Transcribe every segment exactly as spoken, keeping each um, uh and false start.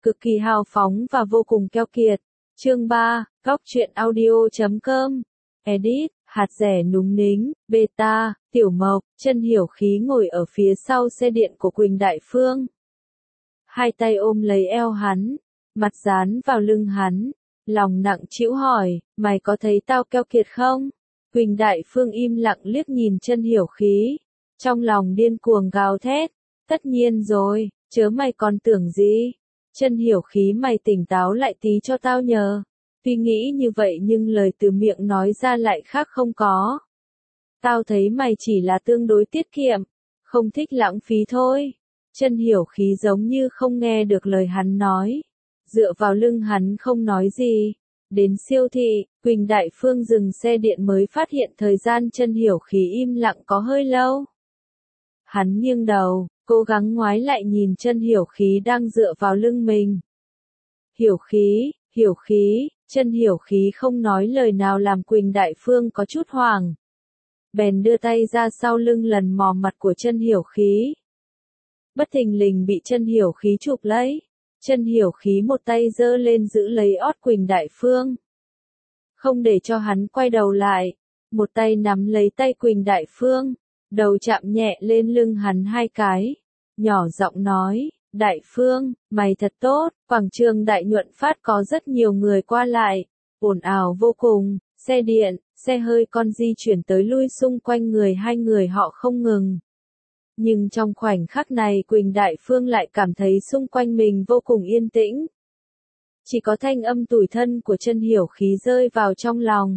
cực kỳ hào phóng và vô cùng keo kiệt. Chương ba, góc truyện audio chấm com. Edit, hạt rẻ núng nính, beta, Tiểu Mộc, Chân Hiểu Khí ngồi ở phía sau xe điện của Quỳnh Đại Phương. Hai tay ôm lấy eo hắn, mặt dán vào lưng hắn, lòng nặng trĩu hỏi, mày có thấy tao keo kiệt không? Quỳnh Đại Phương im lặng liếc nhìn Chân Hiểu Khí, trong lòng điên cuồng gào thét, tất nhiên rồi, chớ mày còn tưởng gì? Chân Hiểu Khí mày tỉnh táo lại tí cho tao nhờ. Tuy nghĩ như vậy nhưng lời từ miệng nói ra lại khác không có. Tao thấy mày chỉ là tương đối tiết kiệm, không thích lãng phí thôi. Chân Hiểu Khí giống như không nghe được lời hắn nói. Dựa vào lưng hắn không nói gì. Đến siêu thị, Quỳnh Đại Phương dừng xe điện mới phát hiện thời gian Chân Hiểu Khí im lặng có hơi lâu. Hắn nghiêng đầu, cố gắng ngoái lại nhìn Chân Hiểu Khí đang dựa vào lưng mình. Hiểu Khí, Hiểu Khí, Chân Hiểu Khí không nói lời nào làm Quỳnh Đại Phương có chút hoảng. Bèn đưa tay ra sau lưng lần mò mặt của Chân Hiểu Khí. Bất thình lình bị Chân Hiểu Khí chụp lấy. Chân Hiểu Khí một tay giơ lên giữ lấy ót Quỳnh Đại Phương. Không để cho hắn quay đầu lại. Một tay nắm lấy tay Quỳnh Đại Phương. Đầu chạm nhẹ lên lưng hắn hai cái. Nhỏ giọng nói, Đại Phương, mày thật tốt. Quảng trường Đại Nhuận Phát có rất nhiều người qua lại. Ồn ào vô cùng, xe điện, xe hơi con di chuyển tới lui xung quanh người hai người họ không ngừng. Nhưng trong khoảnh khắc này Quỳnh Đại Phương lại cảm thấy xung quanh mình vô cùng yên tĩnh. Chỉ có thanh âm tủi thân của Chân Hiểu Khí rơi vào trong lòng.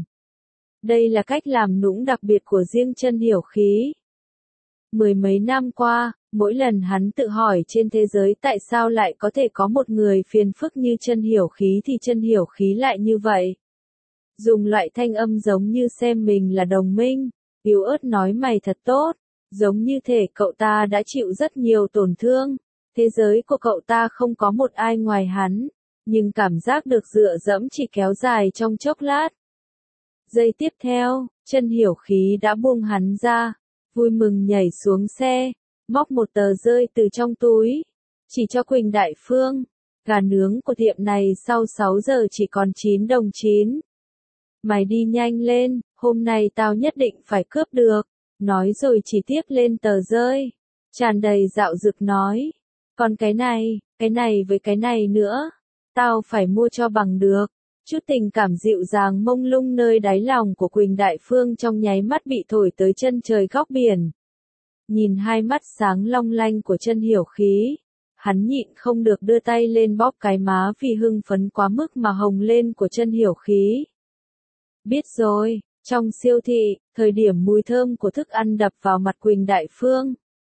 Đây là cách làm nũng đặc biệt của riêng Chân Hiểu Khí. Mười mấy năm qua, mỗi lần hắn tự hỏi trên thế giới tại sao lại có thể có một người phiền phức như Chân Hiểu Khí thì Chân Hiểu Khí lại như vậy. Dùng loại thanh âm giống như xem mình là đồng minh, yếu ớt nói mày thật tốt, giống như thể cậu ta đã chịu rất nhiều tổn thương, thế giới của cậu ta không có một ai ngoài hắn, nhưng cảm giác được dựa dẫm chỉ kéo dài trong chốc lát. Giây tiếp theo, Chân Hiểu Khí đã buông hắn ra, vui mừng nhảy xuống xe, móc một tờ rơi từ trong túi, chỉ cho Quỳnh Đại Phương, gà nướng của tiệm này sau sáu giờ chỉ còn chín đồng chín. Mày đi nhanh lên, hôm nay tao nhất định phải cướp được. Nói rồi chỉ tiếp lên tờ rơi. Tràn đầy dạo dực nói. Còn cái này, cái này với cái này nữa. Tao phải mua cho bằng được. Chút tình cảm dịu dàng mông lung nơi đáy lòng của Quỳnh Đại Phương trong nháy mắt bị thổi tới chân trời góc biển. Nhìn hai mắt sáng long lanh của Chân Hiểu Khí. Hắn nhịn không được đưa tay lên bóp cái má vì hưng phấn quá mức mà hồng lên của Chân Hiểu Khí. Biết rồi, trong siêu thị, thời điểm mùi thơm của thức ăn đập vào mặt Quỳnh Đại Phương.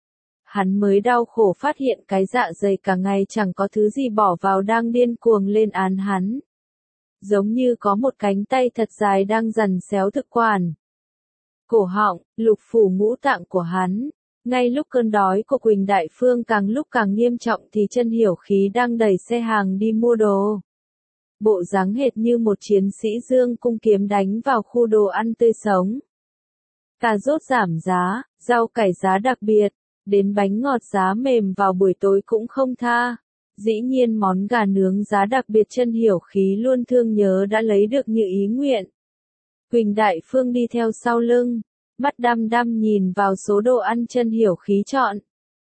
Hắn mới đau khổ phát hiện cái dạ dày cả ngày chẳng có thứ gì bỏ vào đang điên cuồng lên án hắn. Giống như có một cánh tay thật dài đang giằng xéo thực quản. Cổ họng, lục phủ ngũ tạng của hắn. Ngay lúc cơn đói của Quỳnh Đại Phương càng lúc càng nghiêm trọng thì Chân Hiểu Khí đang đẩy xe hàng đi mua đồ. Bộ dáng hệt như một chiến sĩ dương cung kiếm đánh vào khu đồ ăn tươi sống. Cà rốt giảm giá, rau cải giá đặc biệt, đến bánh ngọt giá mềm vào buổi tối cũng không tha. Dĩ nhiên món gà nướng giá đặc biệt Chân Hiểu Khí luôn thương nhớ đã lấy được như ý nguyện. Quỳnh Đại Phương đi theo sau lưng, mắt đăm đăm nhìn vào số đồ ăn Chân Hiểu Khí chọn.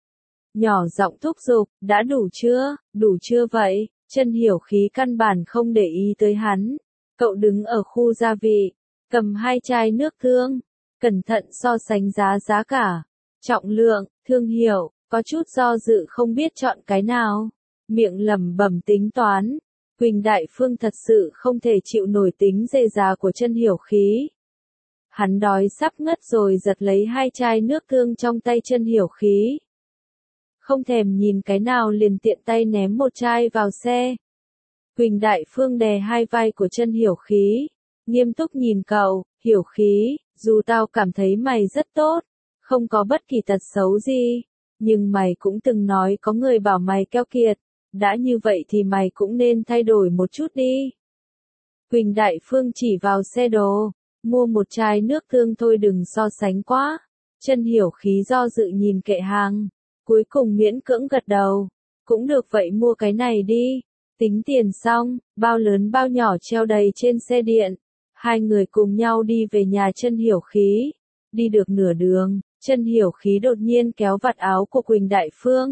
Nhỏ giọng thúc giục, đã đủ chưa, đủ chưa vậy? Chân Hiểu Khí căn bản không để ý tới hắn. Cậu đứng ở khu gia vị, cầm hai chai nước tương, cẩn thận so sánh giá giá cả, trọng lượng, thương hiệu, có chút do dự không biết chọn cái nào. Miệng lẩm bẩm tính toán. Quỳnh Đại Phương thật sự không thể chịu nổi tính dè dà của Chân Hiểu Khí. Hắn đói sắp ngất rồi giật lấy hai chai nước tương trong tay Chân Hiểu Khí. Không thèm nhìn cái nào liền tiện tay ném một chai vào xe. Quỳnh Đại Phương đè hai vai của Chân Hiểu Khí, nghiêm túc nhìn cậu, Hiểu Khí, dù tao cảm thấy mày rất tốt, không có bất kỳ tật xấu gì, nhưng mày cũng từng nói có người bảo mày keo kiệt, đã như vậy thì mày cũng nên thay đổi một chút đi. Quỳnh Đại Phương chỉ vào xe đồ, mua một chai nước tương thôi đừng so sánh quá. Chân Hiểu Khí do dự nhìn kệ hàng. Cuối cùng miễn cưỡng gật đầu. Cũng được vậy mua cái này đi. Tính tiền xong, bao lớn bao nhỏ treo đầy trên xe điện. Hai người cùng nhau đi về nhà Chân Hiểu Khí. Đi được nửa đường, Chân Hiểu Khí đột nhiên kéo vạt áo của Quỳnh Đại Phương.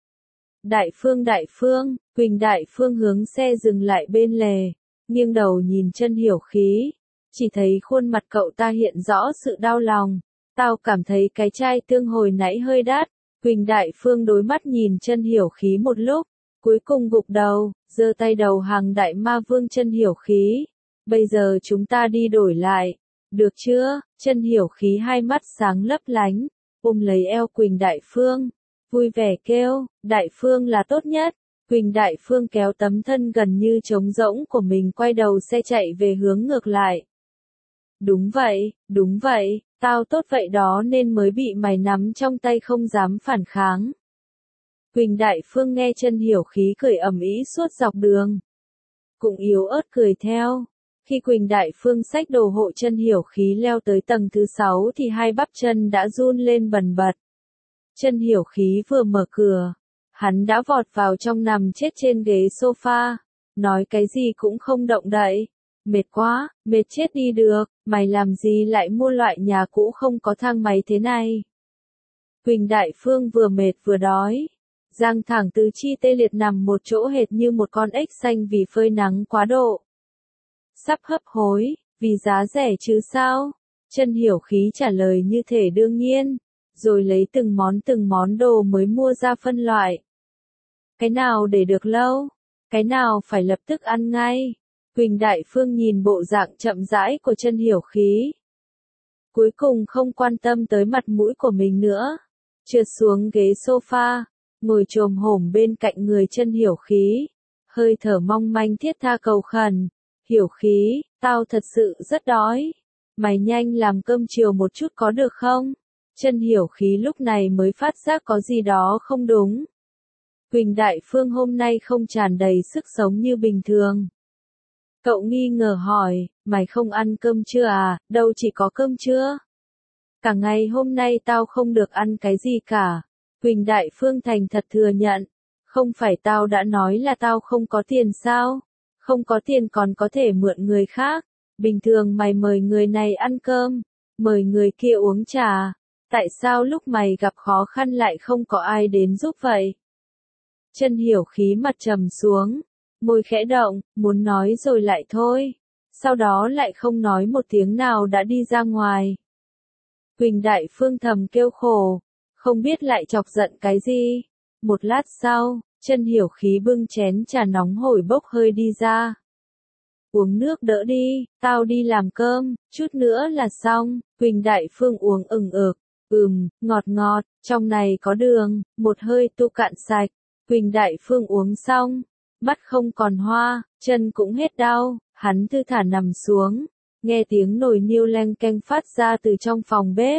Đại Phương Đại Phương, Quỳnh Đại Phương hướng xe dừng lại bên lề, nghiêng đầu nhìn Chân Hiểu Khí. Chỉ thấy khuôn mặt cậu ta hiện rõ sự đau lòng. Tao cảm thấy cái chai tương hồi nãy hơi đắt. Quỳnh Đại Phương đối mắt nhìn Chân Hiểu Khí một lúc, cuối cùng gục đầu, giơ tay đầu hàng đại ma vương Chân Hiểu Khí. Bây giờ chúng ta đi đổi lại, được chưa? Chân Hiểu Khí hai mắt sáng lấp lánh, ôm lấy eo Quỳnh Đại Phương, vui vẻ kêu, Đại Phương là tốt nhất. Quỳnh Đại Phương kéo tấm thân gần như trống rỗng của mình quay đầu xe chạy về hướng ngược lại. Đúng vậy, đúng vậy, tao tốt vậy đó nên mới bị mày nắm trong tay không dám phản kháng. Quỳnh Đại Phương nghe Chân Hiểu Khí cười ầm ĩ suốt dọc đường, cũng yếu ớt cười theo. Khi Quỳnh Đại Phương xách đồ hộ Chân Hiểu Khí leo tới tầng thứ sáu thì hai bắp chân đã run lên bần bật. Chân Hiểu Khí vừa mở cửa, hắn đã vọt vào trong nằm chết trên ghế sofa, nói cái gì cũng không động đậy. Mệt quá, mệt chết đi được, mày làm gì lại mua loại nhà cũ không có thang máy thế này. Quỳnh Đại Phương vừa mệt vừa đói. Giang thẳng tứ chi tê liệt nằm một chỗ hệt như một con ếch xanh vì phơi nắng quá độ. Sắp hấp hối, vì giá rẻ chứ sao? Chân Hiểu Khí trả lời như thể đương nhiên, rồi lấy từng món từng món đồ mới mua ra phân loại. Cái nào để được lâu? Cái nào phải lập tức ăn ngay? Quỳnh Đại Phương nhìn bộ dạng chậm rãi của Chân Hiểu Khí. Cuối cùng không quan tâm tới mặt mũi của mình nữa. Trượt xuống ghế sofa, ngồi chồm hổm bên cạnh người Chân Hiểu Khí. Hơi thở mong manh thiết tha cầu khẩn. Hiểu Khí, tao thật sự rất đói. Mày nhanh làm cơm chiều một chút có được không? Chân Hiểu Khí lúc này mới phát giác có gì đó không đúng. Quỳnh Đại Phương hôm nay không tràn đầy sức sống như bình thường. Cậu nghi ngờ hỏi, mày không ăn cơm chưa à, đâu chỉ có cơm trưa. Cả ngày hôm nay tao không được ăn cái gì cả. Quỳnh Đại Phương thành thật thừa nhận, không phải tao đã nói là tao không có tiền sao? Không có tiền còn có thể mượn người khác. Bình thường mày mời người này ăn cơm, mời người kia uống trà. Tại sao lúc mày gặp khó khăn lại không có ai đến giúp vậy? Chân Hiểu Khí mặt trầm xuống, môi khẽ động, muốn nói rồi lại thôi. Sau đó lại không nói một tiếng nào đã đi ra ngoài. Quỳnh Đại Phương thầm kêu khổ, không biết lại chọc giận cái gì. Một lát sau, Chân Hiểu Khí bưng chén trà nóng hổi bốc hơi đi ra. Uống nước đỡ đi, tao đi làm cơm, chút nữa là xong. Quỳnh Đại Phương uống ừng ực, ừm, ngọt ngọt, trong này có đường, một hơi tu cạn sạch. Quỳnh Đại Phương uống xong, mắt không còn hoa, chân cũng hết đau, hắn thư thả nằm xuống, nghe tiếng nồi niêu leng keng phát ra từ trong phòng bếp.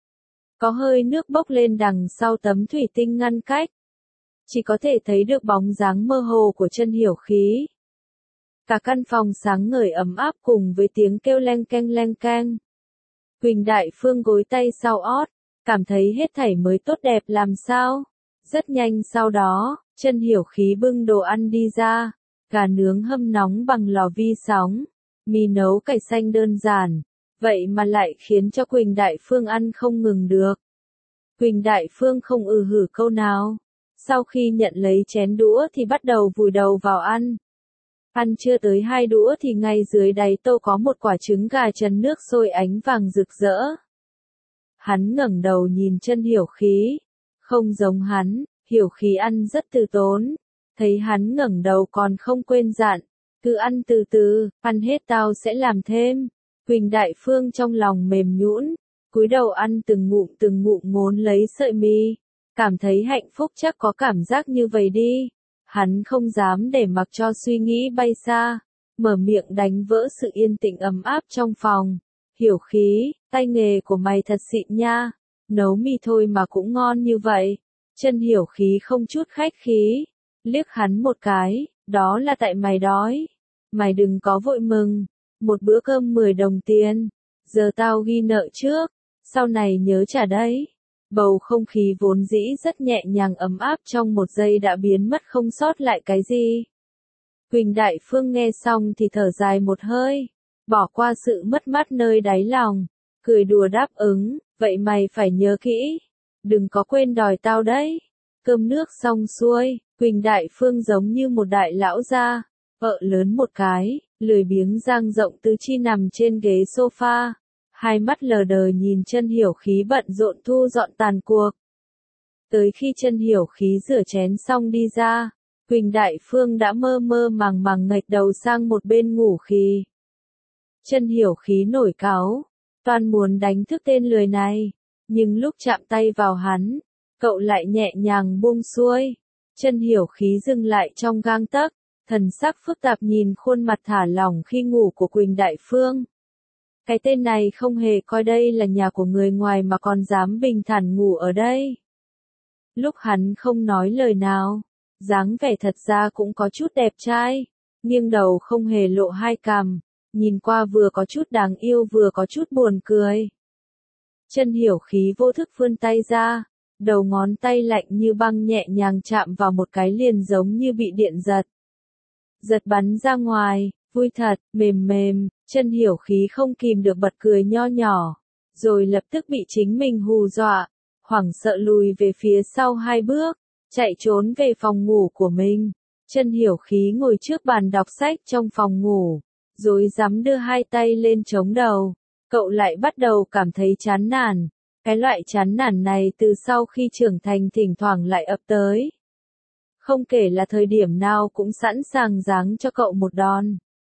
Có hơi nước bốc lên đằng sau tấm thủy tinh ngăn cách. Chỉ có thể thấy được bóng dáng mơ hồ của Chân Hiểu Khí. Cả căn phòng sáng ngời ấm áp cùng với tiếng kêu leng keng leng keng. Quỳnh Đại Phương gối tay sau ót, cảm thấy hết thảy mới tốt đẹp làm sao. Rất nhanh sau đó, Chân Hiểu Khí bưng đồ ăn đi ra, gà nướng hâm nóng bằng lò vi sóng, mì nấu cải xanh đơn giản, vậy mà lại khiến cho Quỳnh Đại Phương ăn không ngừng được. Quỳnh Đại Phương không ừ hử câu nào, sau khi nhận lấy chén đũa thì bắt đầu vùi đầu vào ăn. Ăn chưa tới hai đũa thì ngay dưới đáy tô có một quả trứng gà trần nước sôi ánh vàng rực rỡ. Hắn ngẩng đầu nhìn Chân Hiểu Khí, không giống hắn, Hiểu Khí ăn rất từ tốn, thấy hắn ngẩng đầu còn không quên dặn, cứ ăn từ từ, ăn hết tao sẽ làm thêm. Quỳnh Đại Phương trong lòng mềm nhũn, cúi đầu ăn từng ngụm từng ngụm ngốn lấy sợi mì, cảm thấy hạnh phúc chắc có cảm giác như vậy đi. Hắn không dám để mặc cho suy nghĩ bay xa, mở miệng đánh vỡ sự yên tĩnh ấm áp trong phòng. Hiểu Khí, tay nghề của mày thật xịn nha, nấu mì thôi mà cũng ngon như vậy. Chân Hiểu Khí không chút khách khí, liếc hắn một cái, đó là tại mày đói. Mày đừng có vội mừng, một bữa cơm mười đồng tiền, giờ tao ghi nợ trước, sau này nhớ trả đấy. Bầu không khí vốn dĩ rất nhẹ nhàng ấm áp trong một giây đã biến mất không sót lại cái gì. Quỳnh Đại Phương nghe xong thì thở dài một hơi, bỏ qua sự mất mát nơi đáy lòng, cười đùa đáp ứng, vậy mày phải nhớ kỹ, đừng có quên đòi tao đấy. Cơm nước xong xuôi, Quỳnh Đại Phương giống như một đại lão gia, vợ lớn một cái, lười biếng dang rộng tứ chi nằm trên ghế sofa, hai mắt lờ đờ nhìn Chân Hiểu Khí bận rộn thu dọn tàn cuộc. Tới khi Chân Hiểu Khí rửa chén xong đi ra, Quỳnh Đại Phương đã mơ mơ màng màng nghệch đầu sang một bên ngủ khì. Chân Hiểu Khí nổi cáu, toan muốn đánh thức tên lười này, nhưng lúc chạm tay vào hắn, cậu lại nhẹ nhàng buông xuôi. Chân Hiểu Khí dừng lại trong gang tấc, thần sắc phức tạp nhìn khuôn mặt thả lỏng khi ngủ của Quỳnh Đại Phương. Cái tên này không hề coi đây là nhà của người ngoài mà còn dám bình thản ngủ ở đây. Lúc hắn không nói lời nào, dáng vẻ thật ra cũng có chút đẹp trai, nghiêng đầu không hề lộ hai cằm, nhìn qua vừa có chút đáng yêu vừa có chút buồn cười. Chân Hiểu Khí vô thức vươn tay ra, đầu ngón tay lạnh như băng nhẹ nhàng chạm vào một cái liền giống như bị điện giật. Giật bắn ra ngoài, vui thật, mềm mềm, Chân Hiểu Khí không kìm được bật cười nho nhỏ, rồi lập tức bị chính mình hù dọa, hoảng sợ lùi về phía sau hai bước, chạy trốn về phòng ngủ của mình. Chân Hiểu Khí ngồi trước bàn đọc sách trong phòng ngủ, rồi dám đưa hai tay lên chống đầu. Cậu lại bắt đầu cảm thấy chán nản. Cái loại chán nản này từ sau khi trưởng thành thỉnh thoảng lại ập tới. Không kể là thời điểm nào cũng sẵn sàng giáng cho cậu một đòn.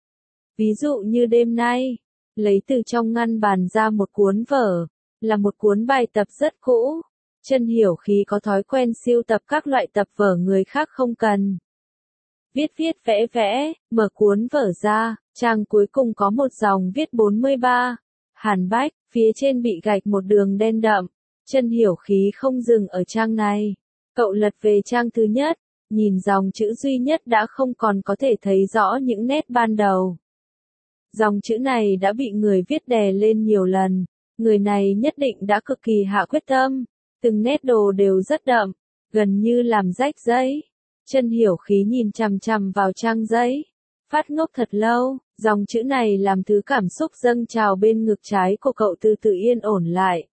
Ví dụ như đêm nay, lấy từ trong ngăn bàn ra một cuốn vở, là một cuốn bài tập rất cũ. Chân Hiểu Khí có thói quen sưu tập các loại tập vở người khác không cần. Viết viết vẽ vẽ, mở cuốn vở ra, trang cuối cùng có một dòng viết bốn mươi ba. Hàn Bách, phía trên bị gạch một đường đen đậm. Chân Hiểu Khí không dừng ở trang này. Cậu lật về trang thứ nhất, nhìn dòng chữ duy nhất đã không còn có thể thấy rõ những nét ban đầu. Dòng chữ này đã bị người viết đè lên nhiều lần. Người này nhất định đã cực kỳ hạ quyết tâm. Từng nét đồ đều rất đậm, gần như làm rách giấy. Chân Hiểu Khí nhìn chằm chằm vào trang giấy, phát ngốc thật lâu. Dòng chữ này làm thứ cảm xúc dâng trào bên ngực trái của cậu từ từ yên ổn lại.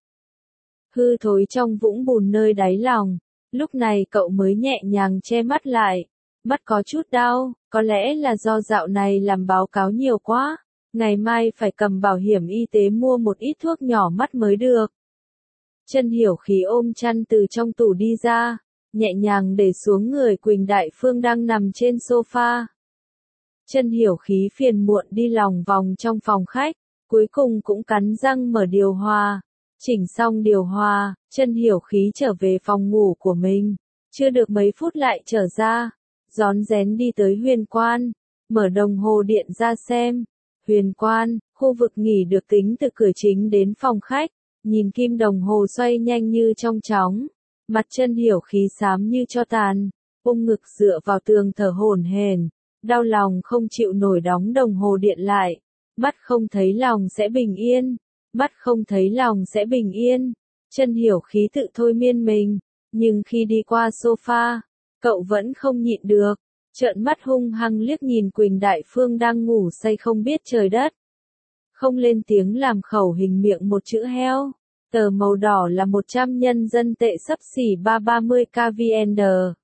Hư thối trong vũng bùn nơi đáy lòng, lúc này cậu mới nhẹ nhàng che mắt lại. Mắt có chút đau, có lẽ là do dạo này làm báo cáo nhiều quá. Ngày mai phải cầm bảo hiểm y tế mua một ít thuốc nhỏ mắt mới được. Chân Hiểu Khí ôm chăn từ trong tủ đi ra, nhẹ nhàng để xuống người Quỳnh Đại Phương đang nằm trên sofa. Chân Hiểu Khí phiền muộn đi lòng vòng trong phòng khách, cuối cùng cũng cắn răng mở điều hòa. Chỉnh xong điều hòa, Chân Hiểu Khí trở về phòng ngủ của mình. Chưa được mấy phút lại trở ra, rón rén đi tới Huyền Quan, mở đồng hồ điện ra xem. Huyền Quan, khu vực nghỉ được tính từ cửa chính đến phòng khách, nhìn kim đồng hồ xoay nhanh như trong chóng. Mặt Chân Hiểu Khí xám như tro tàn, ôm ngực dựa vào tường thở hổn hển, đau lòng không chịu nổi đóng đồng hồ điện lại. Mắt không thấy lòng sẽ bình yên, mắt không thấy lòng sẽ bình yên. Chân Hiểu Khí tự thôi miên mình, nhưng khi đi qua sofa, cậu vẫn không nhịn được, trợn mắt hung hăng liếc nhìn Quỳnh Đại Phương đang ngủ say không biết trời đất. Không lên tiếng làm khẩu hình miệng một chữ heo. Tờ màu đỏ là một trăm nhân dân tệ xấp xỉ ba trăm ba mươi k V N.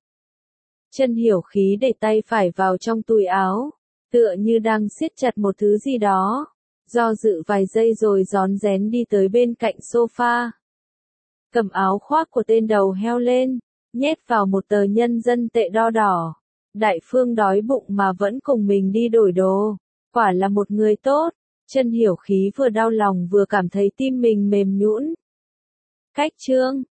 Chân Hiểu Khí để tay phải vào trong túi áo, tựa như đang siết chặt một thứ gì đó. Do dự vài giây rồi rón rén đi tới bên cạnh sofa. Cầm áo khoác của tên đầu heo lên, nhét vào một tờ nhân dân tệ đo đỏ. Đại Phương đói bụng mà vẫn cùng mình đi đổi đồ. Quả là một người tốt. Chân Hiểu Khí vừa đau lòng vừa cảm thấy tim mình mềm nhũn. Cách chương